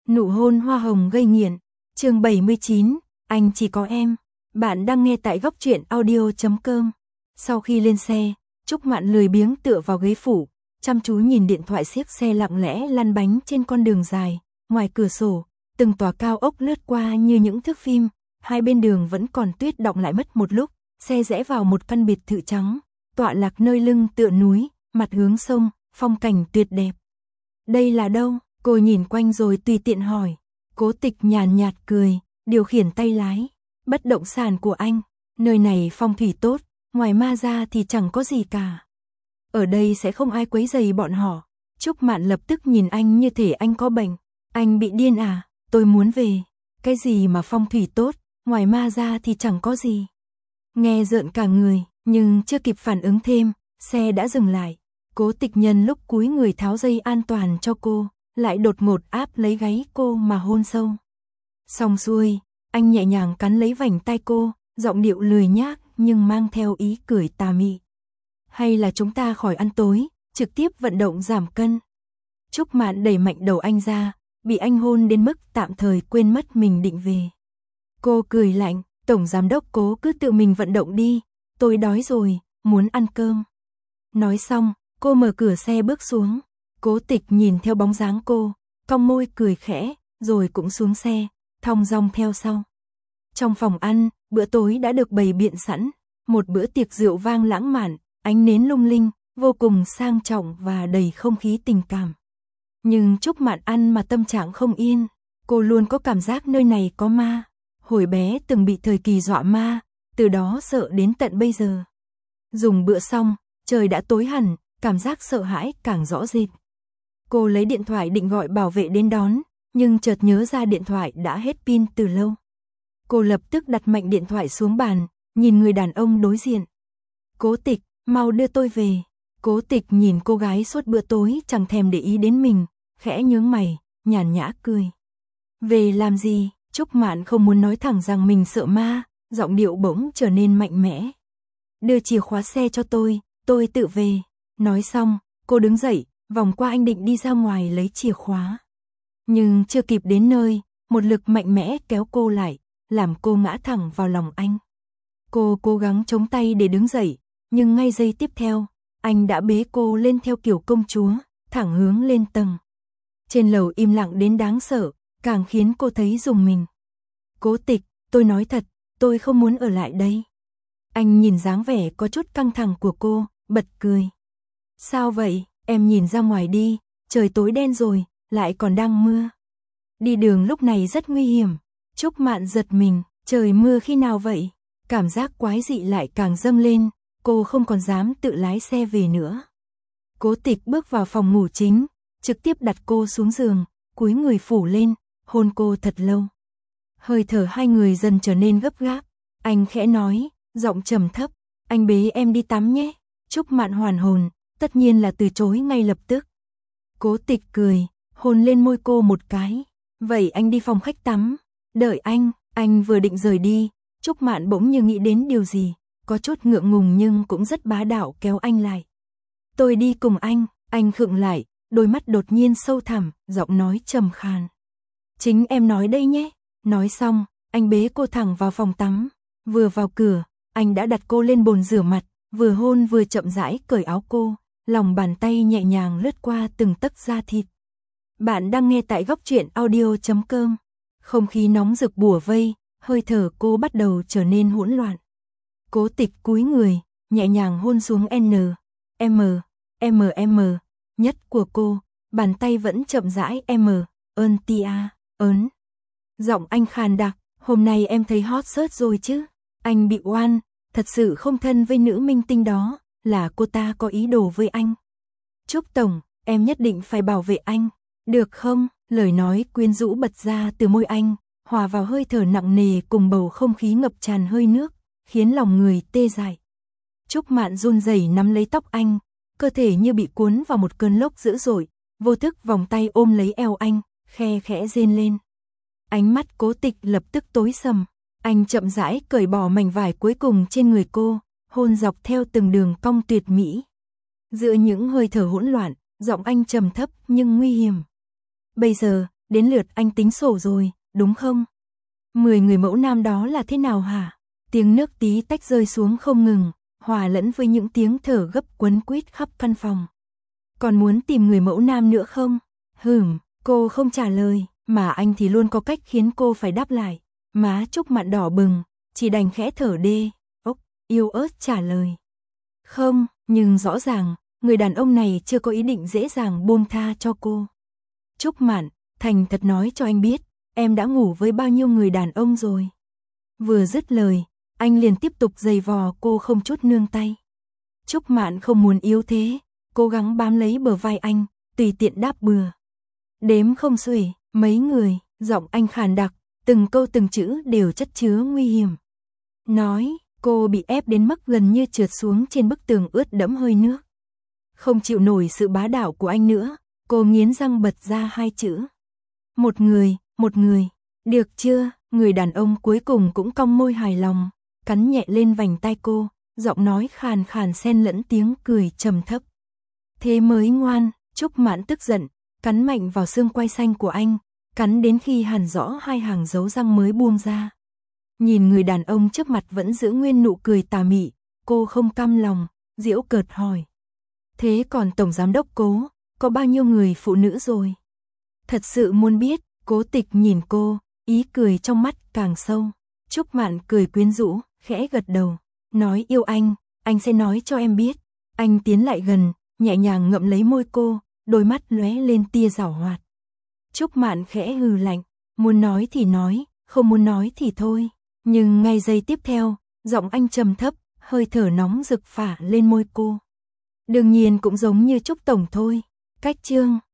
Nụ hôn hoa hồng gây nghiện. Chương 79, anh chỉ có em. Bạn đang nghe tại góc truyện audio.com. Sau khi lên xe, Trúc Mạn lười biếng tựa vào ghế phụ, chăm chú nhìn điện thoại xiếc xe lặng lẽ lăn bánh trên con đường dài. Ngoài cửa sổ, từng tòa cao ốc lướt qua như những thước phim, hai bên đường vẫn còn tuyết đọng lại mất một lúc, xe rẽ vào một căn biệt thự trắng, tọa lạc nơi lưng tựa núi, mặt hướng sông, phong cảnh tuyệt đẹp. Đây là đâu? Cô nhìn quanh rồi tùy tiện hỏi. Cố Tịch nhàn nhạt cười, điều khiển tay lái. Bất động sản của anh, nơi này phong thủy tốt, ngoài ma ra thì chẳng có gì cả. Ở đây sẽ không ai quấy rầy bọn họ. Trúc Mạn lập tức nhìn anh như thể anh có bệnh. Anh bị điên à? Tôi muốn về. Cái gì mà phong thủy tốt, ngoài ma ra thì chẳng có gì. Nghe rợn cả người, nhưng chưa kịp phản ứng thêm, xe đã dừng lại. Cố Tịch nhân lúc cúi người tháo dây an toàn cho cô, lại đột ngột áp lấy gáy cô mà hôn sâu. Xong xuôi, anh nhẹ nhàng cắn lấy vành tai cô, giọng điệu lười nhác nhưng mang theo ý cười tà mị. Hay là chúng ta khỏi ăn tối, trực tiếp vận động giảm cân. Trúc Mạn đẩy mạnh đầu anh ra, bị anh hôn đến mức tạm thời quên mất mình định về. Cô cười lạnh, tổng giám đốc Cố cứ tự mình vận động đi, tôi đói rồi, muốn ăn cơm. Nói xong, cô mở cửa xe bước xuống. Cố Tịch nhìn theo bóng dáng cô, cong môi cười khẽ, rồi cũng xuống xe, thong dong theo sau. Trong phòng ăn, bữa tối đã được bày biện sẵn, một bữa tiệc rượu vang lãng mạn, ánh nến lung linh, vô cùng sang trọng và đầy không khí tình cảm. Nhưng Trúc Mạn ăn mà tâm trạng không yên, cô luôn có cảm giác nơi này có ma. Hồi bé từng bị thời kỳ dọa ma, từ đó sợ đến tận bây giờ. Dùng bữa xong, trời đã tối hẳn, cảm giác sợ hãi càng rõ rệt. Cô lấy điện thoại định gọi bảo vệ đến đón, nhưng chợt nhớ ra điện thoại đã hết pin từ lâu. Cô lập tức đặt mạnh điện thoại xuống bàn, nhìn người đàn ông đối diện. Cố Tịch, mau đưa tôi về. Cố Tịch nhìn cô gái suốt bữa tối chẳng thèm để ý đến mình, khẽ nhướng mày, nhàn nhã cười. Về làm gì? Trúc Mạn không muốn nói thẳng rằng mình sợ ma, giọng điệu bỗng trở nên mạnh mẽ. Đưa chìa khóa xe cho tôi tự về. Nói xong, cô đứng dậy, vòng qua anh định đi ra ngoài lấy chìa khóa. Nhưng chưa kịp đến nơi, một lực mạnh mẽ kéo cô lại, làm cô ngã thẳng vào lòng anh. Cô cố gắng chống tay để đứng dậy, nhưng ngay giây tiếp theo, anh đã bế cô lên theo kiểu công chúa, thẳng hướng lên tầng. Trên lầu im lặng đến đáng sợ, càng khiến cô thấy rùng mình. Cố Tịch, tôi nói thật, tôi không muốn ở lại đây. Anh nhìn dáng vẻ có chút căng thẳng của cô, bật cười. Sao vậy, em nhìn ra ngoài đi, trời tối đen rồi, lại còn đang mưa. Đi đường lúc này rất nguy hiểm. Trúc Mạn giật mình, trời mưa khi nào vậy? Cảm giác quái dị lại càng dâng lên, cô không còn dám tự lái xe về nữa. Cố Tịch bước vào phòng ngủ chính, trực tiếp đặt cô xuống giường, cúi người phủ lên, hôn cô thật lâu. Hơi thở hai người dần trở nên gấp gáp. Anh khẽ nói, giọng trầm thấp, anh bế em đi tắm nhé. Trúc Mạn hoàn hồn, tất nhiên là từ chối ngay lập tức. Cố Tịch cười, hôn lên môi cô một cái. Vậy anh đi phòng khách tắm. Đợi anh vừa định rời đi, Trúc Mạn bỗng như nghĩ đến điều gì, có chút ngượng ngùng nhưng cũng rất bá đạo kéo anh lại. Tôi đi cùng anh khựng lại, đôi mắt đột nhiên sâu thẳm, giọng nói trầm khàn. Chính em nói đây nhé. Nói xong, anh bế cô thẳng vào phòng tắm. Vừa vào cửa, anh đã đặt cô lên bồn rửa mặt, vừa hôn vừa chậm rãi cởi áo cô, lòng bàn tay nhẹ nhàng lướt qua từng tấc da thịt. Bạn đang nghe tại góc truyện audio.com. Không khí nóng rực bủa vây, hơi thở cô bắt đầu trở nên hỗn loạn. Cố Tịch cúi người, nhẹ nhàng hôn xuống M nhất của cô, bàn tay vẫn chậm rãi ơn tia, ớn. Giọng anh khàn đặc, hôm nay em thấy hot search rồi chứ? Anh bị oan, thật sự không thân với nữ minh tinh đó, là cô ta có ý đồ với anh. Trúc Tổng, em nhất định phải bảo vệ anh, được không? Lời nói quyến rũ bật ra từ môi anh, hòa vào hơi thở nặng nề cùng bầu không khí ngập tràn hơi nước, khiến lòng người tê dại. Trúc Mạn run rẩy nắm lấy tóc anh, cơ thể như bị cuốn vào một cơn lốc dữ dội, vô thức vòng tay ôm lấy eo anh, khe khẽ rên lên. Ánh mắt Cố Tịch lập tức tối sầm, anh chậm rãi cởi bỏ mảnh vải cuối cùng trên người cô, hôn dọc theo từng đường cong tuyệt mỹ. Giữa những hơi thở hỗn loạn, giọng anh trầm thấp nhưng nguy hiểm. Bây giờ, đến lượt anh tính sổ rồi, đúng không? 10 người mẫu nam đó là thế nào hả? Tiếng nước tí tách rơi xuống không ngừng, hòa lẫn với những tiếng thở gấp quấn quýt khắp căn phòng. Còn muốn tìm người mẫu nam nữa không? Cô không trả lời, mà anh thì luôn có cách khiến cô phải đáp lại. Má Trúc Mạn đỏ bừng, chỉ đành khẽ thở đê, yếu ớt trả lời. Không, nhưng rõ ràng, người đàn ông này chưa có ý định dễ dàng buông tha cho cô. Trúc Mạn, thành thật nói cho anh biết, em đã ngủ với bao nhiêu người đàn ông rồi. Vừa dứt lời, anh liền tiếp tục giày vò cô không chút nương tay. Trúc Mạn không muốn yếu thế, cố gắng bám lấy bờ vai anh, tùy tiện đáp bừa. Đếm không xuể, mấy người, giọng anh khàn đặc, từng câu từng chữ đều chất chứa nguy hiểm. Nói, cô bị ép đến mức gần như trượt xuống trên bức tường ướt đẫm hơi nước. Không chịu nổi sự bá đạo của anh nữa, cô nghiến răng bật ra hai chữ. Một người, được chưa? Người đàn ông cuối cùng cũng cong môi hài lòng, cắn nhẹ lên vành tai cô, giọng nói khàn khàn xen lẫn tiếng cười trầm thấp. Thế mới ngoan. Trúc Mạn tức giận, cắn mạnh vào xương quai xanh của anh, cắn đến khi hằn rõ hai hàng dấu răng mới buông ra. Nhìn người đàn ông trước mặt vẫn giữ nguyên nụ cười tà mị, cô không cam lòng, giễu cợt hỏi. Thế còn Tổng Giám đốc Cố, có bao nhiêu người phụ nữ rồi? Thật sự muốn biết. Cố Tịch nhìn cô, ý cười trong mắt càng sâu. Trúc Mạn cười quyến rũ, khẽ gật đầu, nói yêu anh sẽ nói cho em biết. Anh tiến lại gần, nhẹ nhàng ngậm lấy môi cô, đôi mắt lóe lên tia giảo hoạt. Trúc Mạn khẽ hừ lạnh, muốn nói thì nói, không muốn nói thì thôi. Nhưng ngay giây tiếp theo, giọng anh trầm thấp, hơi thở nóng rực phả lên môi cô. Đương nhiên cũng giống như Trúc Tổng thôi. Cách chương